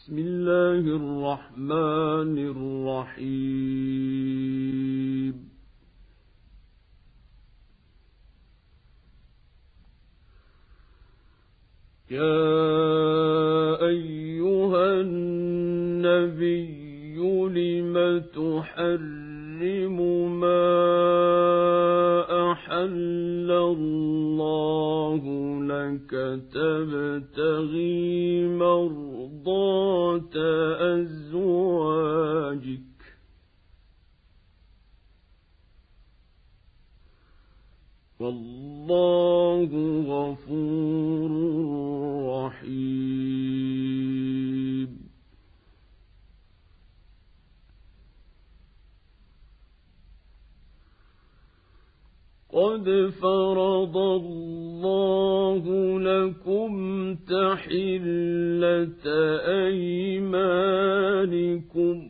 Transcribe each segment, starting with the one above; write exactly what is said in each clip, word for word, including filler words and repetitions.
بسم الله الرحمن الرحيم يا أيها النبي لم تحرم ما أحل الله لك تبتغي مرضات أزواجك والله غفور رحيم قد فرض الله لكم تحلة أيمانكم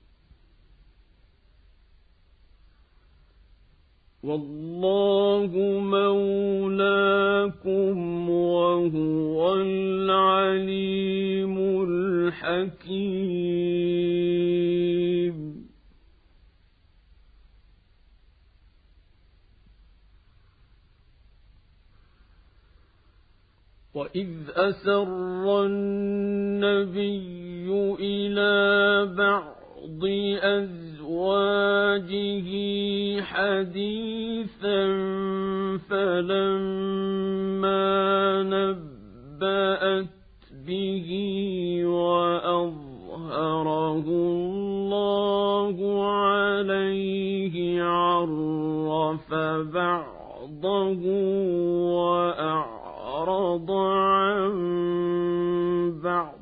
والله مولاكم وهو العليم الحكيم وإذ أسر النبي إلى بعض أزواجه حديثا فلما نبأت به وأظهره الله عليه عرف بعضه وأعرض عن بعض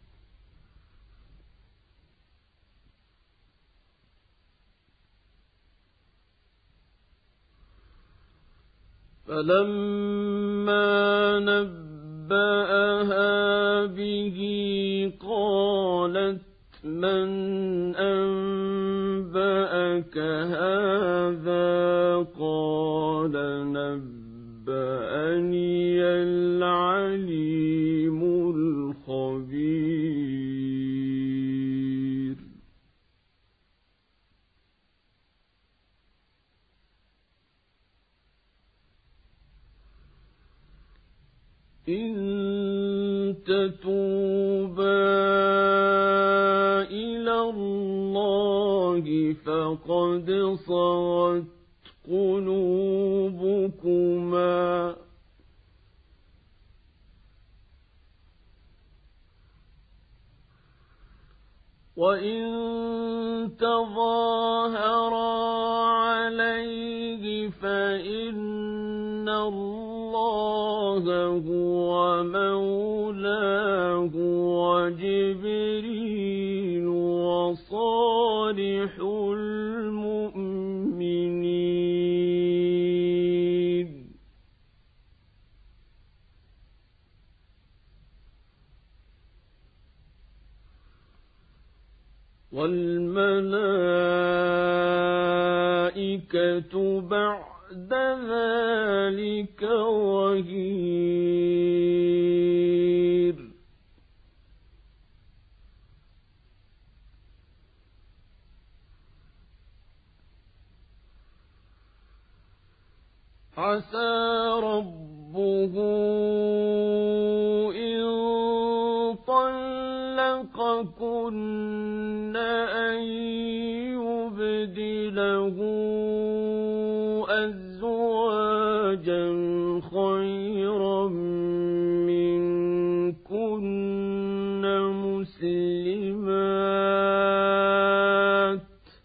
فلما نبأها به قالت من أنبأك هذا قال نبأني العليم الخبير إن تتوبا إلى الله فقد صغت قلوبكما وإن تظاهرا عليه فإن الله هو مولاه وجبريل وصالح المؤمنين والملائكة بعد ذلك ظهير عسى ربه إن طلقكن أن يبدله أزواجا خيرا منكن مسلمات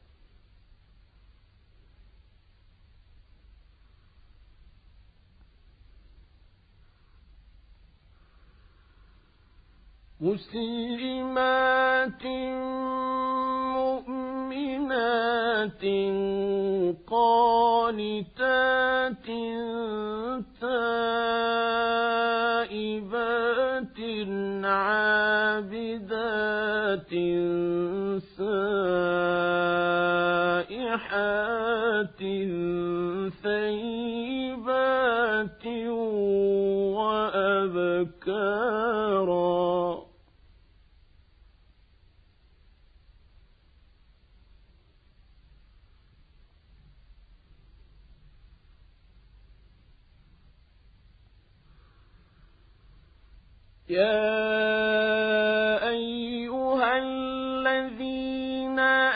مسلمات مؤمنات قانتات تائبات عابدات سائحات ثيبات وأبكارا يا أيها الذين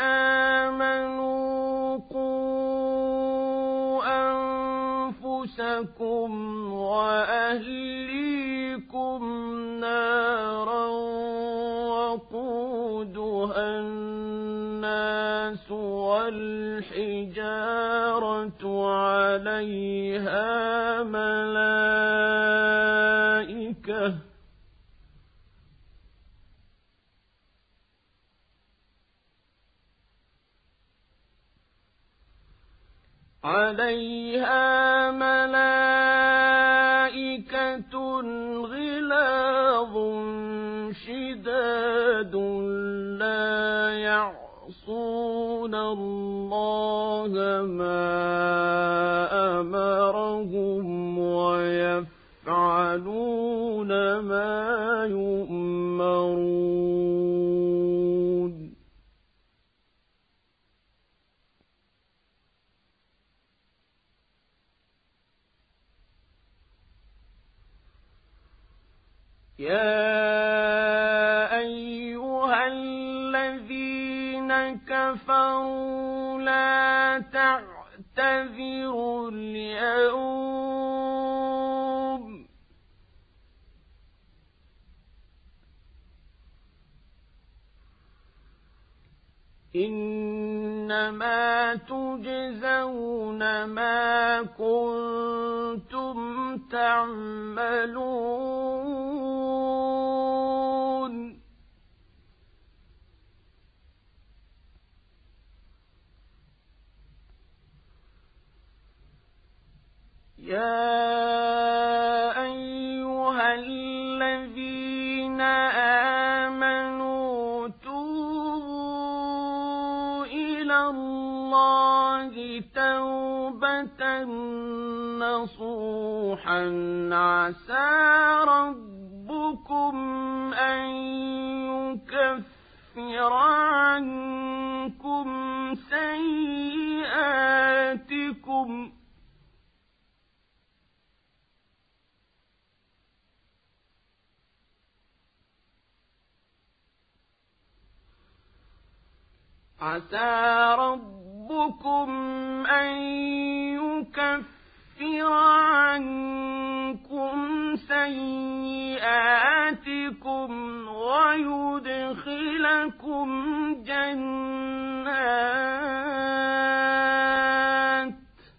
آمنوا قوا أنفسكم وأهليكم نارا وقودها الناس والحجارة عليها ملائكة عليها ملائكة غلاظ شداد لا يعصون الله ما أمرهم ويفعلون ما يؤمرون. يا أيها الذين كفروا لا تعتذروا اليوم إنما تجزون ما كنتم تعملون. يا أيها الذين آمنوا توبوا إلى الله توبة نصوحا عسى ربكم أن يكفر عنكم سيئاتكم عسى ربكم أن يكفر عنكم سيئاتكم ويدخلكم جنات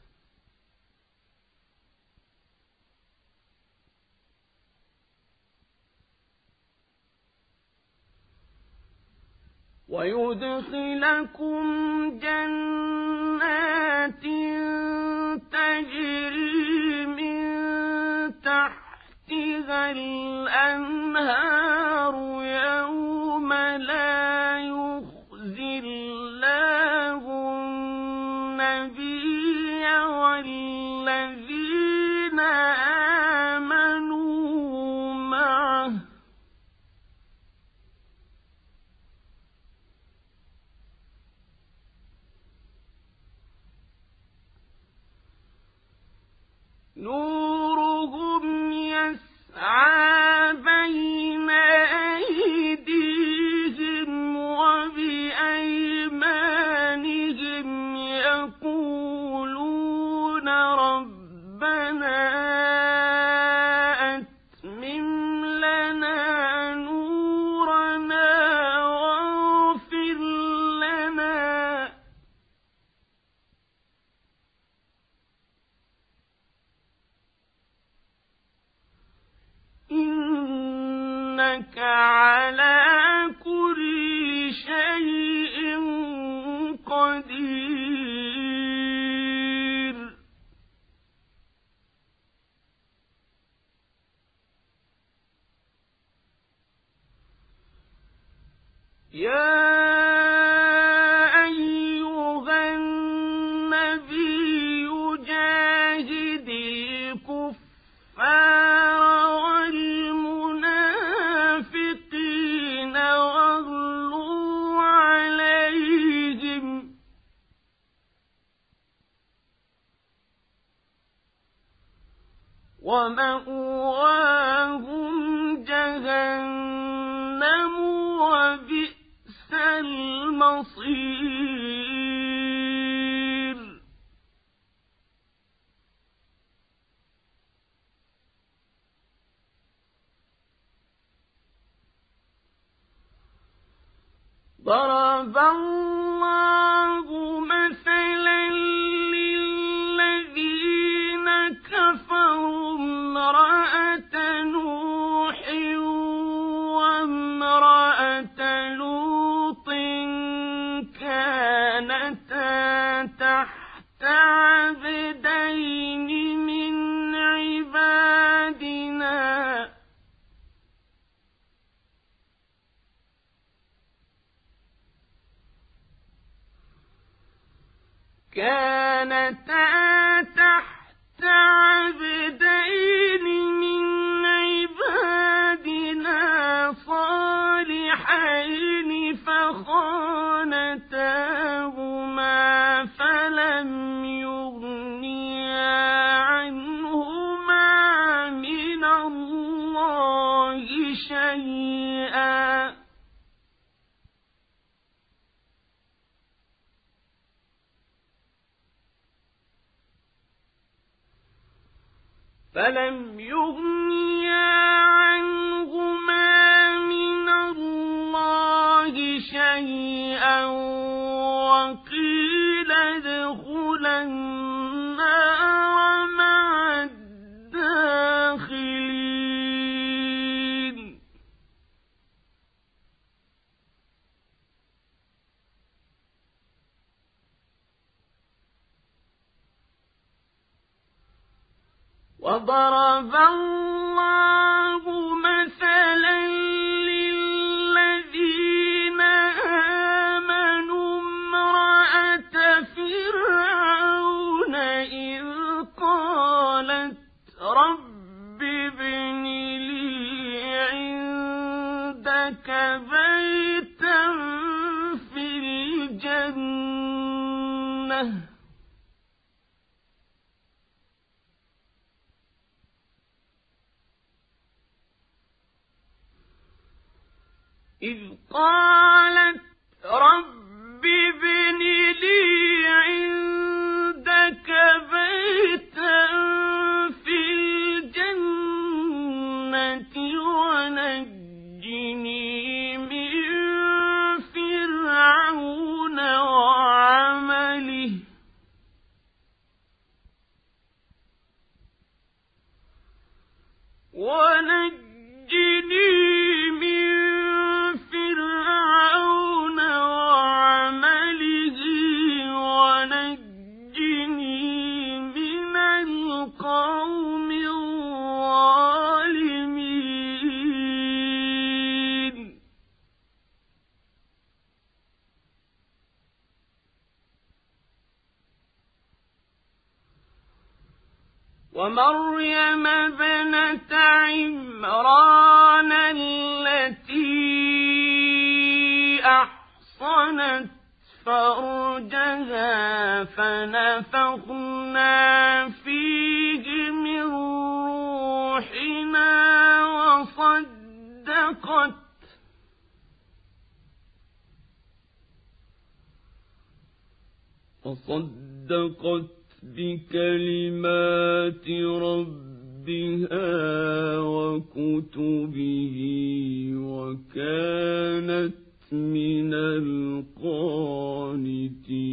ويدخلكم جنات تجري من تحتها الأنهار يوم لا يخزي الله النبي والذين آمنوا معه نورهم يسعى بين أيديهم وبأيمانهم يقولون ربنا أتمم لنا نورنا واغفر لنا إنك على كل شيء قدير. يا أيها النبي جاهد الكفار والمنافقين واغلظ عليهم ومأواهم جهنم المصير ضرب الله مثلا للذين كفروا امرأة نوح وامرأة لوط كانتا تحت عبدين من عبادنا كانتا تحت عبدين من عبادنا صالحين فخانتاهما فلم يغنيا عنهما من الله شيئا فلم يغنيا عنهما من الله شيئا وقيل ادخلا النار مع الداخلين وضرب الله مثلا للذين آمنوا امرأة فرعون إذ قالت رب ابن لي عندك بيتا في الجنة إذ قالت رب ابن لي عندك بيتا في الجنة ونجني من فرعون وعمله ونجني القوم الظالمين ومريم ابنة عمران التي أحصنت فرجها فنفخنا فيه من روحنا وصدقت وصدقت بكلمات ربها وكتبه وكانت من القانتين.